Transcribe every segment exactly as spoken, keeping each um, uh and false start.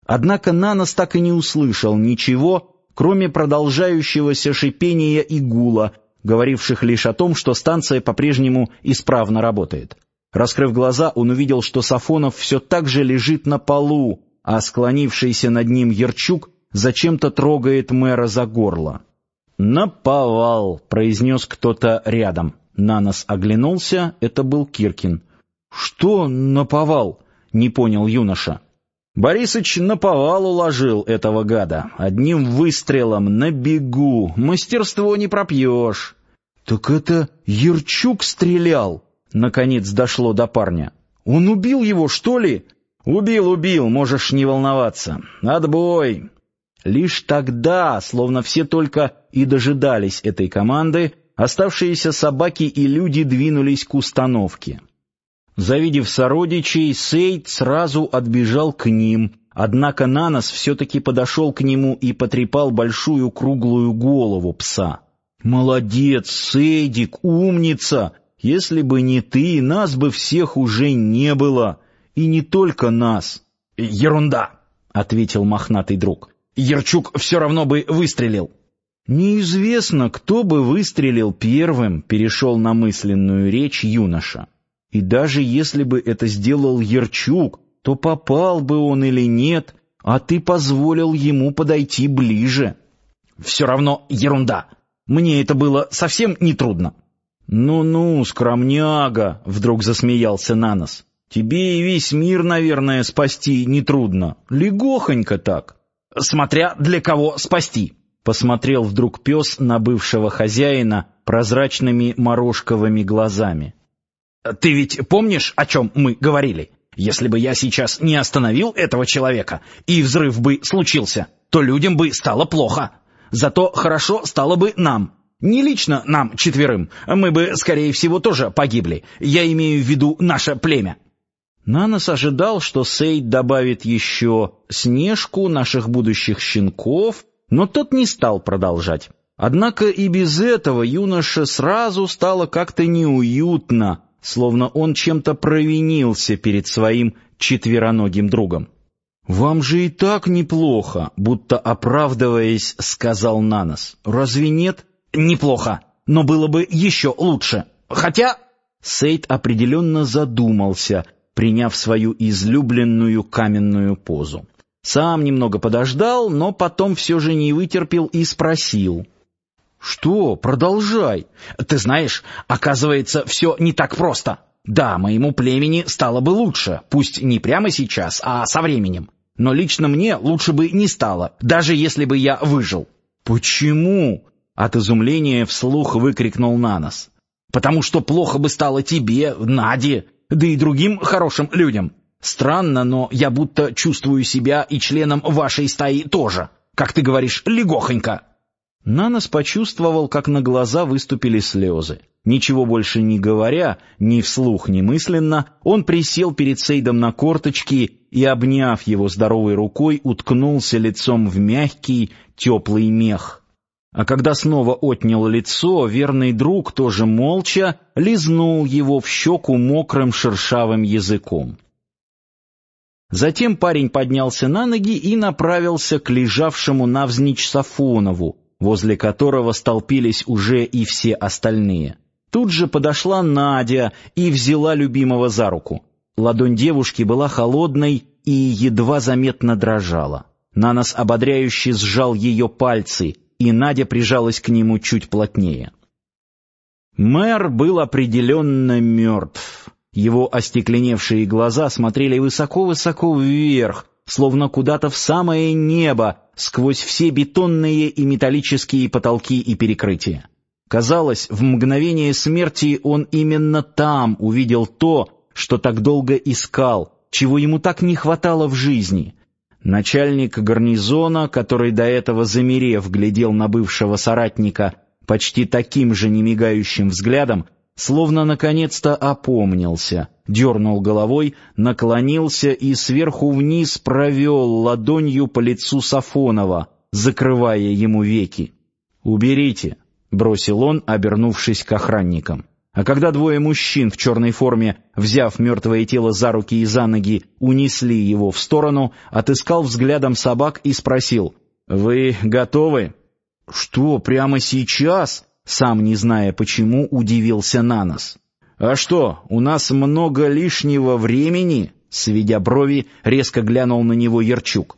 Однако Нанос так и не услышал ничего, кроме продолжающегося шипения и гула, говоривших лишь о том, что станция по-прежнему исправно работает. Раскрыв глаза, он увидел, что Сафонов все так же лежит на полу, а склонившийся над ним Ярчук зачем-то трогает мэра за горло. «Наповал», — произнес кто-то рядом. Нанос оглянулся, это был Киркин. «Что наповал?» — не понял юноша. «Борисыч наповал уложил этого гада. Одним выстрелом, на бегу. Мастерство не пропьешь». «Так это Ярчук стрелял?» — наконец дошло до парня. «Он убил его, что ли?» «Убил, убил, можешь не волноваться. Отбой!» Лишь тогда, словно все только и дожидались этой команды, оставшиеся собаки и люди двинулись к установке. Завидев сородичей, Сейд сразу отбежал к ним, однако Нанос все-таки подошел к нему и потрепал большую круглую голову пса. «Молодец, Сейдик, умница! Если бы не ты, нас бы всех уже не было. И не только нас». «Ерунда!» — ответил мохнатый друг. «Ярчук все равно бы выстрелил». «Неизвестно, кто бы выстрелил первым», — перешел на мысленную речь юноша. «И даже если бы это сделал Ярчук, то попал бы он или нет, а ты позволил ему подойти ближе». «Все равно ерунда. Мне это было совсем нетрудно». «Ну-ну, скромняга», — вдруг засмеялся Нанос. «Тебе и весь мир, наверное, спасти нетрудно. Легохонько так». «Смотря для кого спасти», — посмотрел вдруг пес на бывшего хозяина прозрачными морожковыми глазами. «Ты ведь помнишь, о чем мы говорили? Если бы я сейчас не остановил этого человека, и взрыв бы случился, то людям бы стало плохо. Зато хорошо стало бы нам. Не лично нам четверым, мы бы, скорее всего, тоже погибли. Я имею в виду наше племя». Нанос ожидал, что Сейд добавит еще Снежку, наших будущих щенков, но тот не стал продолжать. Однако и без этого юноше сразу стало как-то неуютно, словно он чем-то провинился перед своим четвероногим другом. «Вам же и так неплохо», — будто оправдываясь, сказал Нанос. «Разве нет?» «Неплохо, но было бы еще лучше. Хотя...» Сейд определенно задумался, приняв свою излюбленную каменную позу. Сам немного подождал, но потом все же не вытерпел и спросил. «Что? Продолжай». «Ты знаешь, оказывается, все не так просто. Да, моему племени стало бы лучше, пусть не прямо сейчас, а со временем. Но лично мне лучше бы не стало, даже если бы я выжил». «Почему?» — от изумления вслух выкрикнул Нанос. «Потому что плохо бы стало тебе, Наде, да и другим хорошим людям. Странно, но я будто чувствую себя и членом вашей стаи тоже. Как ты говоришь, легохонько». Нанос почувствовал, как на глаза выступили слезы. Ничего больше не говоря, ни вслух, ни мысленно, он присел перед Сейдом на корточки и, обняв его здоровой рукой, уткнулся лицом в мягкий, теплый мех. А когда снова отнял лицо, верный друг, тоже молча, лизнул его в щеку мокрым шершавым языком. Затем парень поднялся на ноги и направился к лежавшему навзничь Сафонову, возле которого столпились уже и все остальные. Тут же подошла Надя и взяла любимого за руку. Ладонь девушки была холодной и едва заметно дрожала. Нанос ободряюще сжал ее пальцы, и Надя прижалась к нему чуть плотнее. Мэр был определенно мертв. Его остекленевшие глаза смотрели высоко-высоко вверх, словно куда-то в самое небо, сквозь все бетонные и металлические потолки и перекрытия. Казалось, в мгновение смерти он именно там увидел то, что так долго искал, чего ему так не хватало в жизни. Начальник гарнизона, который до этого, замерев, глядел на бывшего соратника почти таким же немигающим взглядом, словно наконец-то опомнился, дернул головой, наклонился и сверху вниз провел ладонью по лицу Сафонова, закрывая ему веки. «Уберите», — бросил он, обернувшись к охранникам. А когда двое мужчин в черной форме, взяв мертвое тело за руки и за ноги, унесли его в сторону, отыскал взглядом собак и спросил: «Вы готовы?» «Что, прямо сейчас?» Сам не зная почему, удивился Нанос. «А что, у нас много лишнего времени?» Сведя брови, резко глянул на него Ярчук.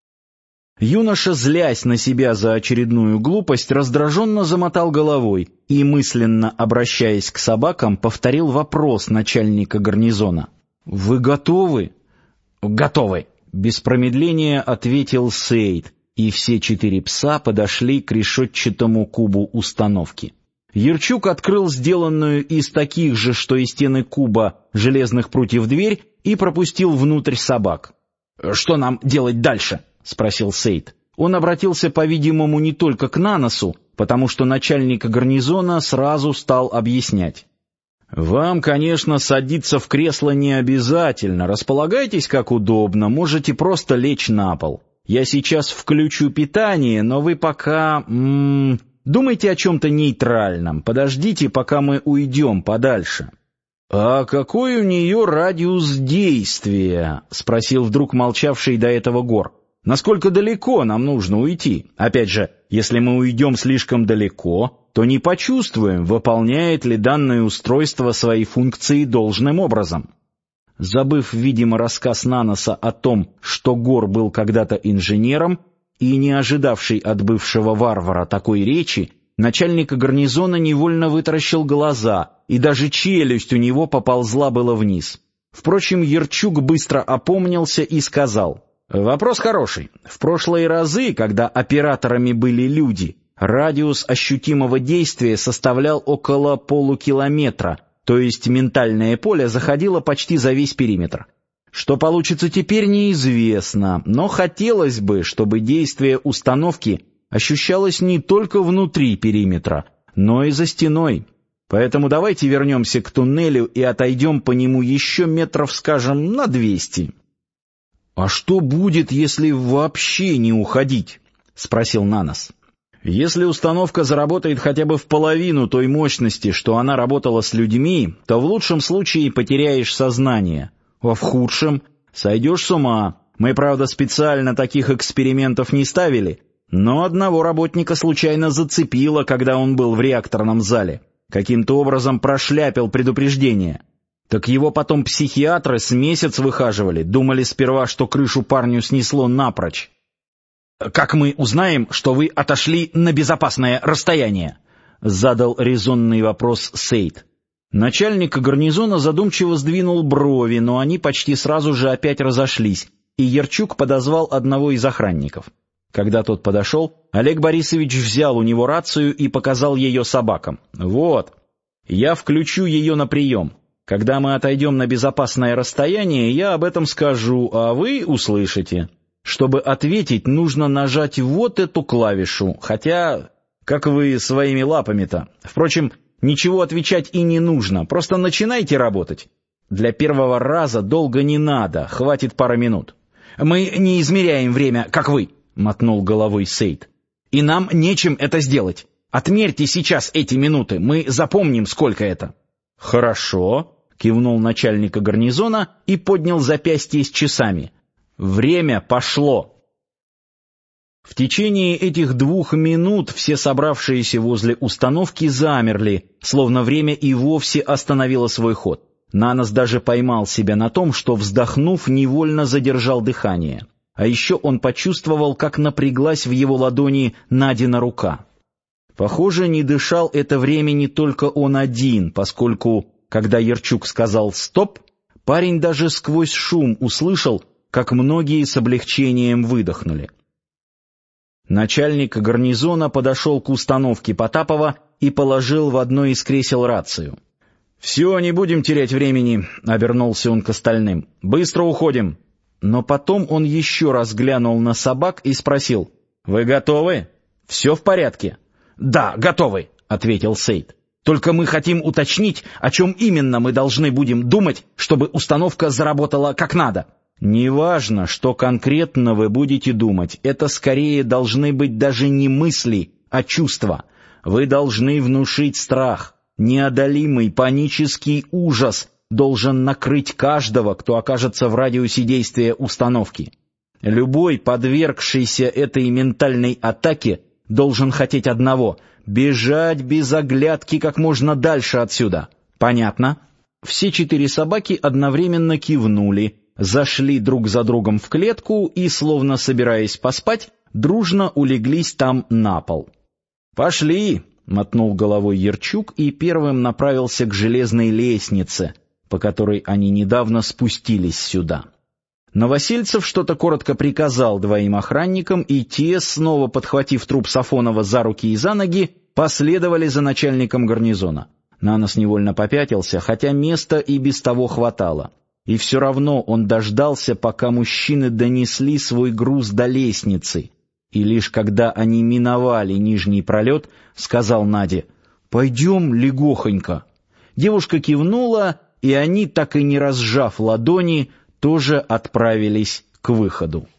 Юноша, злясь на себя за очередную глупость, раздраженно замотал головой и, мысленно обращаясь к собакам, повторил вопрос начальника гарнизона. «Вы готовы?» «Готовы», — без промедления ответил Сейд, и все четыре пса подошли к решетчатому кубу установки. Ярчук открыл сделанную из таких же, что и стены куба, железных прутьев дверь и пропустил внутрь собак. «Что нам делать дальше?» — спросил Сейд. Он обратился, по-видимому, не только к Наносу, потому что начальник гарнизона сразу стал объяснять. «Вам, конечно, садиться в кресло не обязательно. Располагайтесь как удобно, можете просто лечь на пол. Я сейчас включу питание, но вы пока... М -м, думайте о чем-то нейтральном. Подождите, пока мы уйдем подальше». «А какой у нее радиус действия?» — спросил вдруг молчавший до этого Гор. «Насколько далеко нам нужно уйти? Опять же, если мы уйдем слишком далеко, то не почувствуем, выполняет ли данное устройство свои функции должным образом». Забыв, видимо, рассказ Наноса о том, что Гор был когда-то инженером и не ожидавший от бывшего варвара такой речи, начальник гарнизона невольно вытаращил глаза, и даже челюсть у него поползла было вниз. Впрочем, Ярчук быстро опомнился и сказал: «Вопрос хороший. В прошлые разы, когда операторами были люди, радиус ощутимого действия составлял около полукилометра, то есть ментальное поле заходило почти за весь периметр. Что получится теперь, неизвестно, но хотелось бы, чтобы действие установки ощущалось не только внутри периметра, но и за стеной. Поэтому давайте вернемся к туннелю и отойдем по нему еще метров, скажем, на двести». «А что будет, если вообще не уходить?» — спросил Нанос. «Если установка заработает хотя бы в половину той мощности, что она работала с людьми, то в лучшем случае потеряешь сознание, а в худшем сойдешь с ума. Мы, правда, специально таких экспериментов не ставили, но одного работника случайно зацепило, когда он был в реакторном зале. Каким-то образом прошляпил предупреждение. Так его потом психиатры с месяц выхаживали, думали сперва, что крышу парню снесло напрочь». «Как мы узнаем, что вы отошли на безопасное расстояние?» — задал резонный вопрос Сейд. Начальник гарнизона задумчиво сдвинул брови, но они почти сразу же опять разошлись, и Ярчук подозвал одного из охранников. Когда тот подошел, Олег Борисович взял у него рацию и показал ее собакам. «Вот, я включу ее на прием. Когда мы отойдем на безопасное расстояние, я об этом скажу, а вы услышите. Чтобы ответить, нужно нажать вот эту клавишу, хотя, как вы своими лапами-то. Впрочем, ничего отвечать и не нужно, просто начинайте работать. Для первого раза долго не надо, хватит пары минут». «Мы не измеряем время, как вы», — мотнул головой Сейд. «И нам нечем это сделать. Отмерьте сейчас эти минуты, мы запомним, сколько это». «Хорошо», — кивнул начальник гарнизона и поднял запястье с часами. «Время пошло». В течение этих двух минут все собравшиеся возле установки замерли, словно время и вовсе остановило свой ход. Нанос даже поймал себя на том, что, вздохнув, невольно задержал дыхание. А еще он почувствовал, как напряглась в его ладони Надина рука. Похоже, не дышал это время не только он один, поскольку, когда Ярчук сказал «стоп», парень даже сквозь шум услышал, как многие с облегчением выдохнули. Начальник гарнизона подошел к установке Потапова и положил в одно из кресел рацию. «Все, не будем терять времени», — обернулся он к остальным. «Быстро уходим». Но потом он еще раз глянул на собак и спросил: «Вы готовы? Все в порядке?» «Да, готовы», — ответил Сейд. «Только мы хотим уточнить, о чем именно мы должны будем думать, чтобы установка заработала как надо». «Неважно, что конкретно вы будете думать, это скорее должны быть даже не мысли, а чувства. Вы должны внушить страх. Неодолимый панический ужас должен накрыть каждого, кто окажется в радиусе действия установки. Любой, подвергшийся этой ментальной атаке, должен хотеть одного — бежать без оглядки как можно дальше отсюда. Понятно? Все четыре собаки одновременно кивнули, зашли друг за другом в клетку и, словно собираясь поспать, дружно улеглись там на пол. «Пошли!» — мотнул головой Ярчук и первым направился к железной лестнице, по которой они недавно спустились сюда. Новосельцев что-то коротко приказал двоим охранникам, и те, снова подхватив труп Сафонова за руки и за ноги, последовали за начальником гарнизона. Нанос невольно попятился, хотя места и без того хватало. И все равно он дождался, пока мужчины донесли свой груз до лестницы. И лишь когда они миновали нижний пролет, сказал Наде: «Пойдем легохонько». Девушка кивнула, и они, так и не разжав ладони, тоже отправились к выходу.